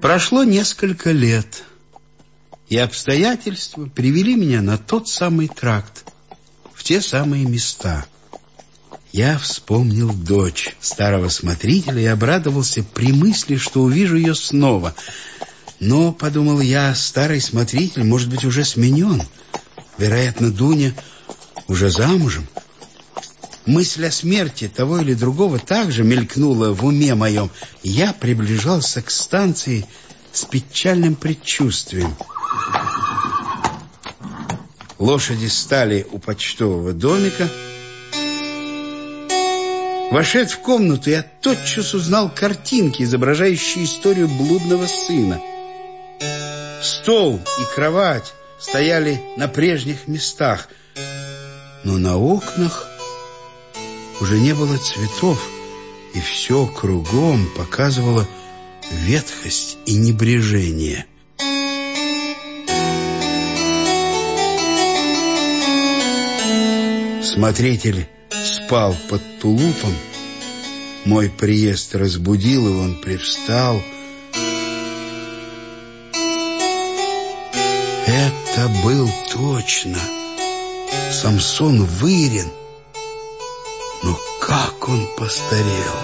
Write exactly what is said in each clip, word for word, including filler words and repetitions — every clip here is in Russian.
Прошло несколько лет, и обстоятельства привели меня на тот самый тракт, в те самые места. Я вспомнил дочь старого смотрителя и обрадовался при мысли, что увижу ее снова. Но, подумал я, старый смотритель, может быть, уже сменен. Вероятно, Дуня уже замужем. Мысль о смерти того или другого также мелькнула в уме моем. Я приближался к станции с печальным предчувствием. Лошади стали у почтового домика. Вошед в комнату, я тотчас узнал картинки, изображающие историю блудного сына. Стол и кровать стояли на прежних местах, но на окнах уже не было цветов, и все кругом показывало ветхость и небрежение. Смотритель спал под тулупом. Мой приезд разбудил его, он привстал. Это был точно Самсон Вырин. Но как он постарел!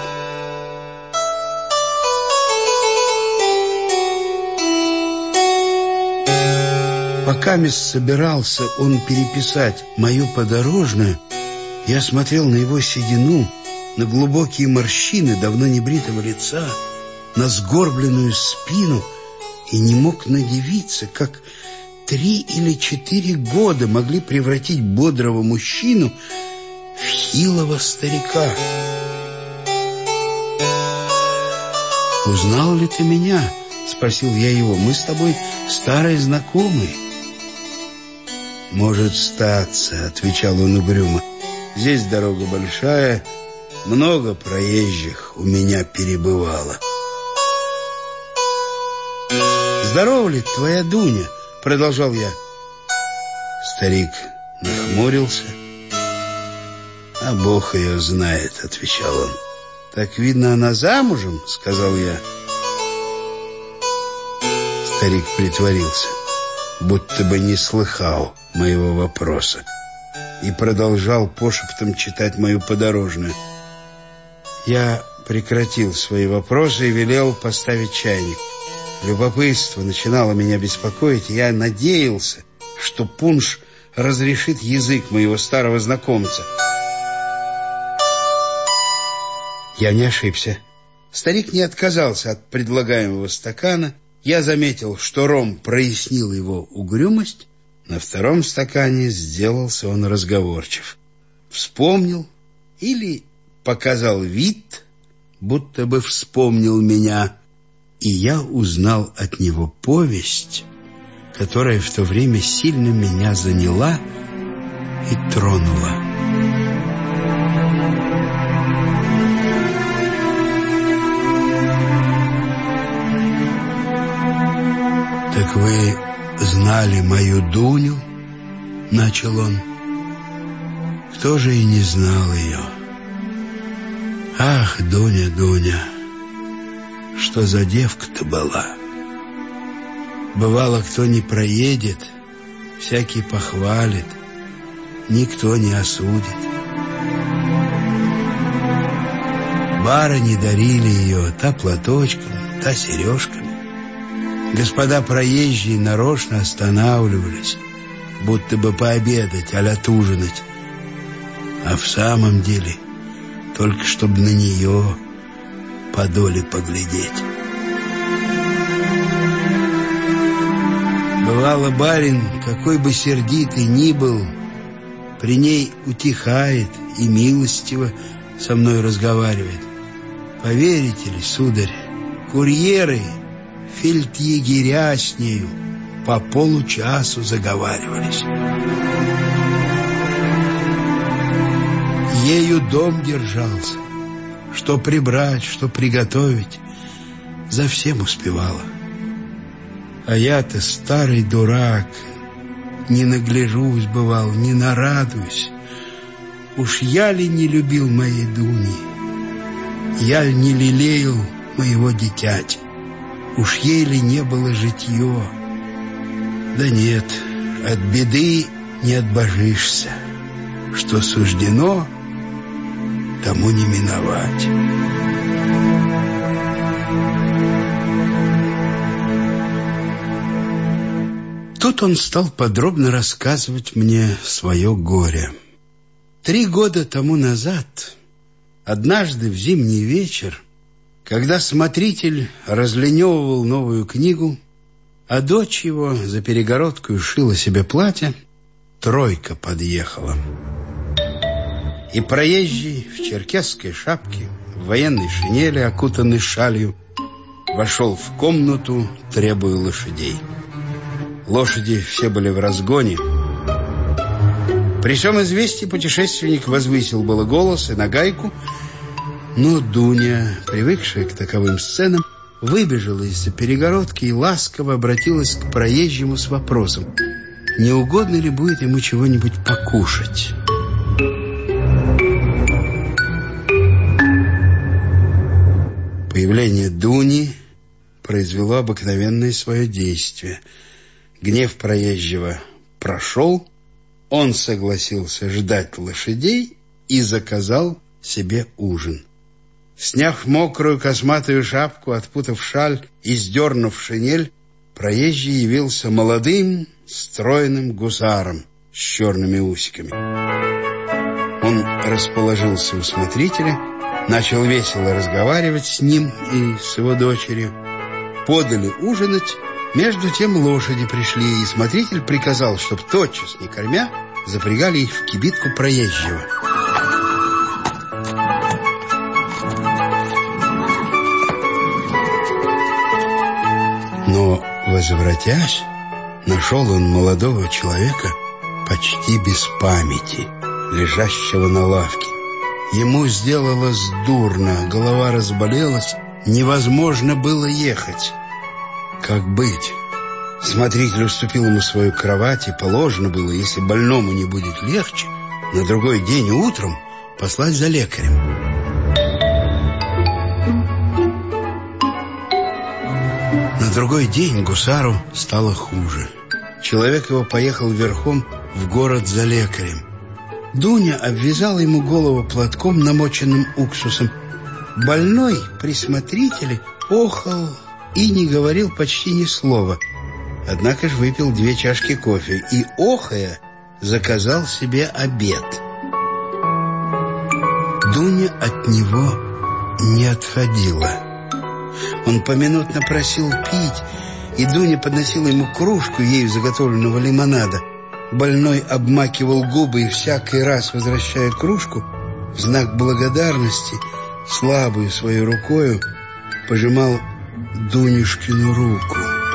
Пока мисс собирался он переписать мою подорожную, я смотрел на его седину, на глубокие морщины давно небритого лица, на сгорбленную спину и не мог надивиться, как три или четыре года могли превратить бодрого мужчину в хилого старика. «Узнал ли ты меня?» — спросил я его. «Мы с тобой старые знакомые». «Может статься», — отвечал он угрюмо. «Здесь дорога большая, много проезжих у меня перебывало». «Здорова ли твоя Дуня?» — продолжал я. Старик нахмурился. «А Бог ее знает», — отвечал он. «Так, видно, она замужем?» — сказал я. Старик притворился, будто бы не слыхал моего вопроса, и продолжал пошептом читать мою подорожную. Я прекратил свои вопросы и велел поставить чайник. Любопытство начинало меня беспокоить, и я надеялся, что пунш разрешит язык моего старого знакомца. Я не ошибся. Старик не отказался от предлагаемого стакана. Я заметил, что ром прояснил его угрюмость. На втором стакане сделался он разговорчив. Вспомнил или показал вид, будто бы вспомнил меня, и я узнал от него повесть, которая в то время сильно меня заняла и тронула. «Так вы знали мою Дуню?» — начал он. «Кто же и не знал ее? Ах, Дуня, Дуня, что за девка-то была! Бывало, кто не проедет, всякий похвалит, никто не осудит. Барыни дарили ее та платочком, та сережками. Господа проезжие нарочно останавливались, будто бы пообедать, а-ля отужинать. А в самом деле, только чтобы на нее подоле поглядеть. Бывало, барин, какой бы сердитый ни был, при ней утихает и милостиво со мной разговаривает. Поверите ли, сударь, курьеры, фельдъегеря с нею по получасу заговаривались. Ею дом держался, что прибрать, что приготовить, за всем успевала. А я-то старый дурак, не нагляжусь, бывал, не нарадуюсь. Уж я ли не любил моей Дуни, я ли не лелеял моего дитяти? уж ей ли не было житье. Да нет, от беды не отбожишься. Что суждено, тому не миновать. Тут он стал подробно рассказывать мне свое горе. Три года тому назад, однажды в зимний вечер, когда смотритель разлиневывал новую книгу, а дочь его за перегородкой шила себе платье, тройка подъехала. И проезжий в черкесской шапке, в военной шинели, окутанный шалью, вошел в комнату, требуя лошадей. Лошади все были в разгоне. При всем известии путешественник возвысил было голос и нагайку, но Дуня, привыкшая к таковым сценам, выбежала из-за перегородки и ласково обратилась к проезжему с вопросом, не угодно ли будет ему чего-нибудь покушать. Появление Дуни произвело обыкновенное свое действие. Гнев проезжего прошел, он согласился ждать лошадей и заказал себе ужин. Сняв мокрую косматую шапку, отпутав шаль и сдернув шинель, проезжий явился молодым, стройным гусаром с черными усиками. Он расположился у смотрителя, начал весело разговаривать с ним и с его дочерью. Подали ужинать, между тем лошади пришли, и смотритель приказал, чтоб тотчас, не кормя, запрягали их в кибитку проезжего. Но, возвратясь, нашел он молодого человека почти без памяти, лежащего на лавке. Ему сделалось дурно, голова разболелась, невозможно было ехать. Как быть? Смотритель уступил ему свою кровать, и положено было, если больному не будет легче, на другой день утром послать за лекарем. На другой день гусару стало хуже. Человек его поехал верхом в город за лекарем. Дуня обвязала ему голову платком, намоченным уксусом. Больной при смотрителе охал и не говорил почти ни слова. Однако ж выпил две чашки кофе и, охая, заказал себе обед. Дуня от него не отходила. Он поминутно просил пить, и Дуня подносила ему кружку ею заготовленного лимонада. Больной обмакивал губы и всякий раз, возвращая кружку, в знак благодарности, слабую своей рукою пожимал Дунюшкину руку.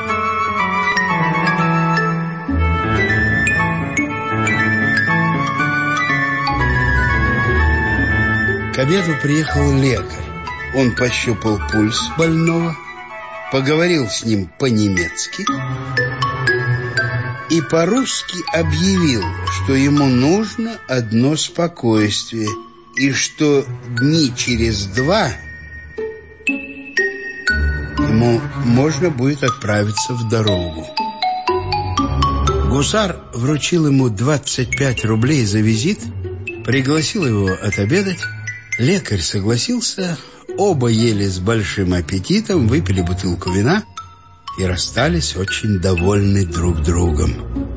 К обеду приехал лекарь. Он пощупал пульс больного, поговорил с ним по-немецки и по-русски объявил, что ему нужно одно спокойствие, и что дни через два ему можно будет отправиться в дорогу. Гусар вручил ему двадцать пять рублей за визит, пригласил его отобедать. Лекарь согласился, оба ели с большим аппетитом, выпили бутылку вина и расстались очень довольны друг другом.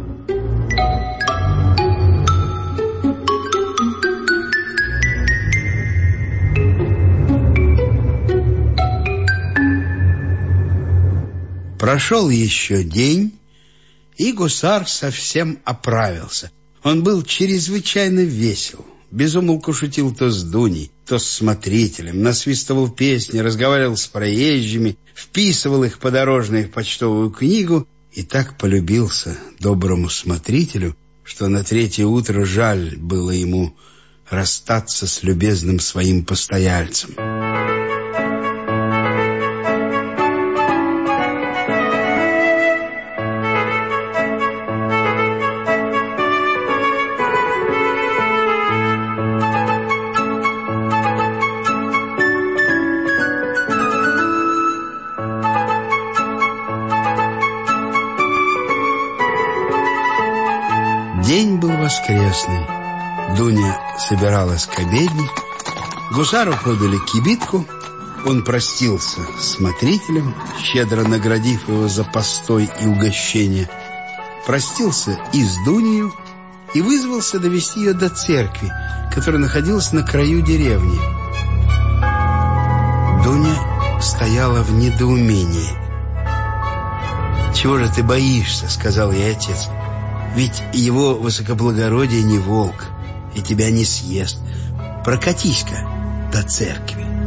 Прошел еще день, и гусар совсем оправился. Он был чрезвычайно весел. Без умолку шутил то с Дуней, то с смотрителем, насвистывал песни, разговаривал с проезжими, вписывал их подорожные в почтовую книгу и так полюбился доброму смотрителю, что на третье утро жаль было ему расстаться с любезным своим постояльцем. День был воскресный. Дуня собиралась к обедне. Гусару подали кибитку. Он простился с смотрителем, щедро наградив его за постой и угощение. Простился и с Дунею, и вызвался довести ее до церкви, которая находилась на краю деревни. Дуня стояла в недоумении. «Чего же ты боишься?» — сказал ей отец. «Ведь его высокоблагородие не волк и тебя не съест. Прокатись-ка до церкви».